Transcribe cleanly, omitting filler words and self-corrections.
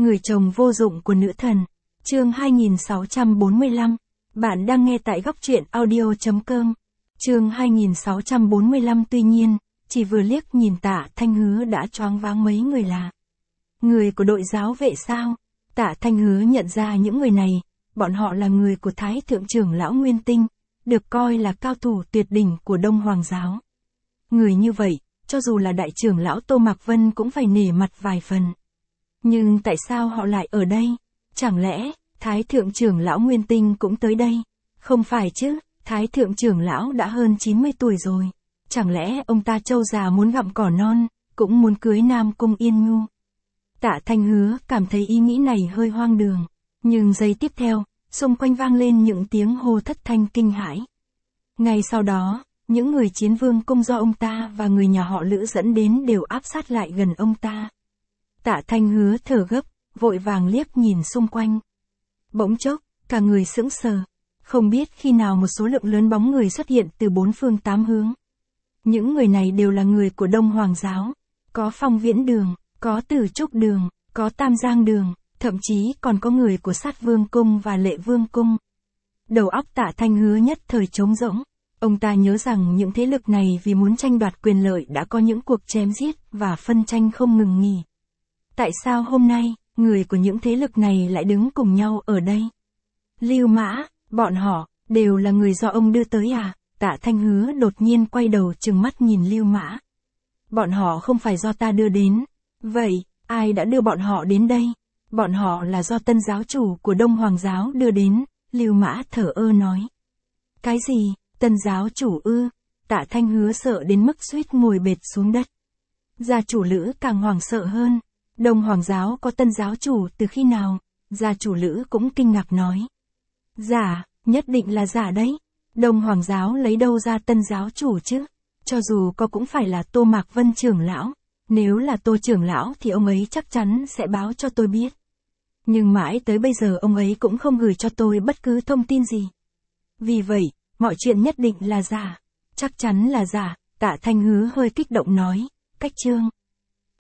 Người chồng vô dụng của nữ thần. Chương 2645. Bạn đang nghe tại góc truyện audio.com. Chương 2645. Tuy nhiên, chỉ vừa liếc nhìn Tạ Thanh Hứa đã choáng váng mấy người là người của đội giáo vệ sao? Tạ Thanh Hứa nhận ra những người này, bọn họ là người của Thái Thượng trưởng lão Nguyên Tinh, được coi là cao thủ tuyệt đỉnh của Đông Hoàng giáo. Người như vậy, cho dù là đại trưởng lão Tô Mạc Vân cũng phải nể mặt vài phần. Nhưng tại sao họ lại ở đây? Chẳng lẽ, Thái Thượng trưởng lão Nguyên Tinh cũng tới đây? Không phải chứ, Thái Thượng trưởng lão đã hơn 90 tuổi rồi. Chẳng lẽ ông ta trâu già muốn gặm cỏ non, cũng muốn cưới Nam Cung Yên Nhu? Tạ Thanh Hứa cảm thấy ý nghĩ này hơi hoang đường. Nhưng giây tiếp theo, xung quanh vang lên những tiếng hô thất thanh kinh hãi. Ngay sau đó, những người Chiến Vương cung do ông ta và người nhà họ Lữ dẫn đến đều áp sát lại gần ông ta. Tạ Thanh Hứa thở gấp, vội vàng liếc nhìn xung quanh. Bỗng chốc, cả người sững sờ. Không biết khi nào một số lượng lớn bóng người xuất hiện từ bốn phương tám hướng. Những người này đều là người của Đông Hoàng giáo. Có Phong Viễn Đường, có Tử Trúc Đường, có Tam Giang Đường, thậm chí còn có người của Sát Vương cung và Lệ Vương cung. Đầu óc Tạ Thanh Hứa nhất thời trống rỗng. Ông ta nhớ rằng những thế lực này vì muốn tranh đoạt quyền lợi đã có những cuộc chém giết và phân tranh không ngừng nghỉ. Tại sao hôm nay, người của những thế lực này lại đứng cùng nhau ở đây? Lưu Mã, bọn họ, đều là người do ông đưa tới à? Tạ Thanh Hứa đột nhiên quay đầu trừng mắt nhìn Lưu Mã. Bọn họ không phải do ta đưa đến. Vậy, ai đã đưa bọn họ đến đây? Bọn họ là do tân giáo chủ của Đông Hoàng giáo đưa đến, Lưu Mã thở ơ nói. Cái gì, tân giáo chủ ư? Tạ Thanh Hứa sợ đến mức suýt ngồi bệt xuống đất. Gia chủ Lữ càng hoảng sợ hơn. Đông Hoàng giáo có tân giáo chủ từ khi nào? Gia chủ Lữ cũng kinh ngạc nói. Giả, nhất định là giả đấy. Đông Hoàng giáo lấy đâu ra tân giáo chủ chứ? Cho dù có cũng phải là Tô Mạc Vân trưởng lão. Nếu là Tô trưởng lão thì ông ấy chắc chắn sẽ báo cho tôi biết. Nhưng mãi tới bây giờ ông ấy cũng không gửi cho tôi bất cứ thông tin gì. Vì vậy, mọi chuyện nhất định là giả. Chắc chắn là giả. Tạ Thanh Hứa hơi kích động nói. Cách chương